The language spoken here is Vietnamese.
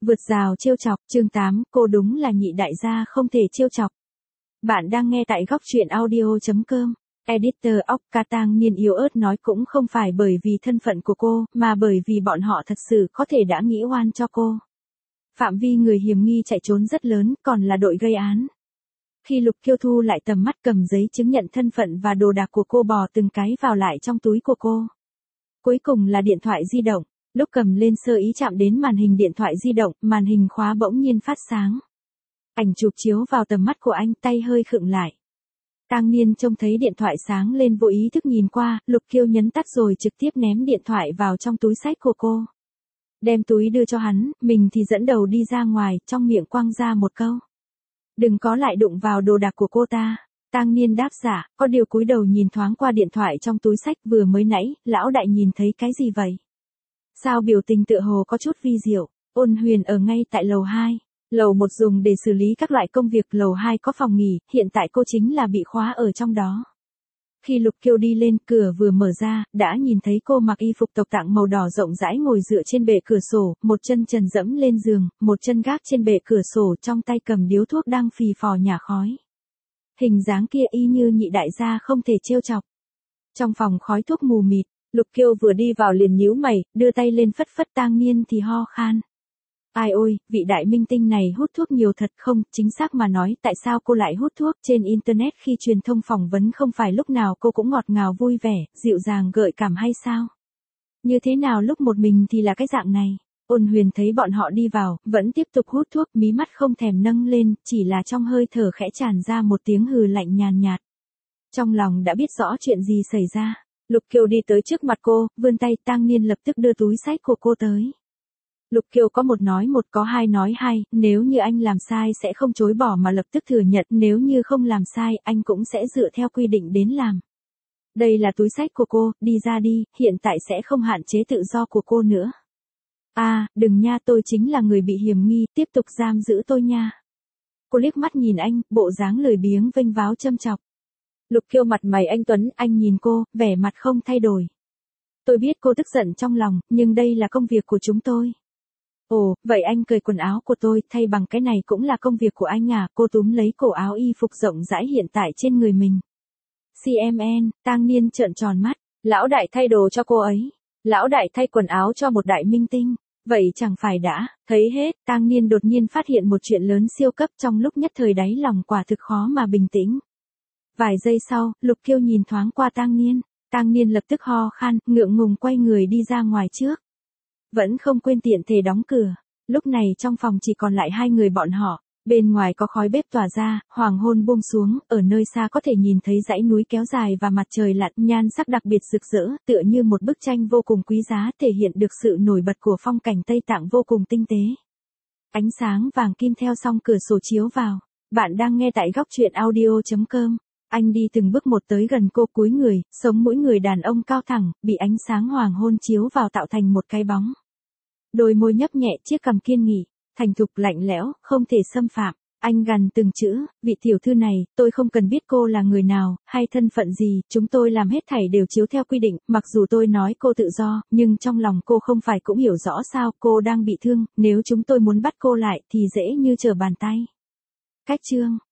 Vượt rào trêu chọc, chương 8, cô đúng là nhị đại gia không thể trêu chọc. Bạn đang nghe tại góc truyện audio.com. Editor Okka Tang Niên yếu ớt nói cũng không phải bởi vì thân phận của cô, mà bởi vì bọn họ thật sự có thể đã nghĩ oan cho cô. Phạm vi người hiểm nghi chạy trốn rất lớn, còn là đội gây án. Khi Lục Kiêu thu lại tầm mắt cầm giấy chứng nhận thân phận và đồ đạc của cô bò từng cái vào lại trong túi của cô. Cuối cùng là điện thoại di động. Lúc cầm lên sơ ý chạm đến màn hình điện thoại di động, màn hình khóa bỗng nhiên phát sáng. Ảnh chụp chiếu vào tầm mắt của anh, tay hơi khựng lại. Tang Niên trông thấy điện thoại sáng lên vô ý thức nhìn qua, Lục Kiêu nhấn tắt rồi trực tiếp ném điện thoại vào trong túi xách của cô. Đem túi đưa cho hắn, mình thì dẫn đầu đi ra ngoài, trong miệng quăng ra một câu. Đừng có lại đụng vào đồ đạc của cô ta. Tang Niên đáp dạ, có điều cúi đầu nhìn thoáng qua điện thoại trong túi xách vừa mới nãy, lão đại nhìn thấy cái gì vậy? Sao biểu tình tựa hồ có chút vi diệu? Ôn Huyền ở ngay tại lầu 2. Lầu 1 dùng để xử lý các loại công việc, lầu 2 có phòng nghỉ, hiện tại cô chính là bị khóa ở trong đó. Khi Lục Kiêu đi lên, cửa vừa mở ra, đã nhìn thấy cô mặc y phục tộc tạng màu đỏ rộng rãi ngồi dựa trên bệ cửa sổ, một chân trần dẫm lên giường, một chân gác trên bệ cửa sổ, trong tay cầm điếu thuốc đang phì phò nhả khói. Hình dáng kia y như nhị đại gia không thể trêu chọc. Trong phòng khói thuốc mù mịt, Lục Kiêu vừa đi vào liền nhíu mày, đưa tay lên phất phất. Tang Niên thì ho khan. Ai ôi, vị đại minh tinh này hút thuốc nhiều thật không? Chính xác mà nói, tại sao cô lại hút thuốc? Trên internet khi truyền thông phỏng vấn không phải lúc nào cô cũng ngọt ngào vui vẻ, dịu dàng gợi cảm hay sao? Như thế nào lúc một mình thì là cái dạng này? Ôn Huyền thấy bọn họ đi vào, vẫn tiếp tục hút thuốc, mí mắt không thèm nâng lên, chỉ là trong hơi thở khẽ tràn ra một tiếng hừ lạnh nhàn nhạt. Trong lòng đã biết rõ chuyện gì xảy ra. Lục Kiêu đi tới trước mặt cô, vươn tay. Tang Niên lập tức đưa túi xách của cô tới. Lục Kiêu có một nói một, có hai nói hai, nếu như anh làm sai sẽ không chối bỏ mà lập tức thừa nhận, nếu như không làm sai, anh cũng sẽ dựa theo quy định đến làm. Đây là túi xách của cô, đi ra đi, hiện tại sẽ không hạn chế tự do của cô nữa. Đừng nha, tôi chính là người bị hiểm nghi, tiếp tục giam giữ tôi nha. Cô liếc mắt nhìn anh, bộ dáng lười biếng vênh váo châm chọc. Lục Kiêu mặt mày anh tuấn, anh nhìn cô, vẻ mặt không thay đổi. Tôi biết cô tức giận trong lòng, nhưng đây là công việc của chúng tôi. Ồ, vậy anh cởi quần áo của tôi, thay bằng cái này cũng là công việc của anh à? Cô túm lấy cổ áo y phục rộng rãi hiện tại trên người mình. CMN, Tang Niên trợn tròn mắt, lão đại thay đồ cho cô ấy. Lão đại thay quần áo cho một đại minh tinh. Vậy chẳng phải đã, thấy hết. Tang Niên đột nhiên phát hiện một chuyện lớn siêu cấp, trong lúc nhất thời đáy lòng quả thực khó mà bình tĩnh. Vài giây sau, Lục Kiêu nhìn thoáng qua Tang Niên. Tang Niên lập tức ho khan, ngượng ngùng quay người đi ra ngoài trước. Vẫn không quên tiện thể đóng cửa. Lúc này trong phòng chỉ còn lại hai người bọn họ. Bên ngoài có khói bếp tỏa ra, hoàng hôn buông xuống, ở nơi xa có thể nhìn thấy dãy núi kéo dài và mặt trời lặn, nhan sắc đặc biệt rực rỡ, tựa như một bức tranh vô cùng quý giá, thể hiện được sự nổi bật của phong cảnh Tây Tạng vô cùng tinh tế. Ánh sáng vàng kim theo song cửa sổ chiếu vào. Bạn đang nghe tại góc truyện audio.com. Anh đi từng bước một tới gần cô, cúi người, sống mũi người đàn ông cao thẳng, bị ánh sáng hoàng hôn chiếu vào tạo thành một cái bóng. Đôi môi nhấp nhẹ, chiếc cằm kiên nghị, thành thục lạnh lẽo, không thể xâm phạm. Anh gằn từng chữ, vị tiểu thư này, tôi không cần biết cô là người nào, hay thân phận gì, chúng tôi làm hết thảy đều chiếu theo quy định, mặc dù tôi nói cô tự do, nhưng trong lòng cô không phải cũng hiểu rõ sao, cô đang bị thương, nếu chúng tôi muốn bắt cô lại thì dễ như trở bàn tay. Cách chương.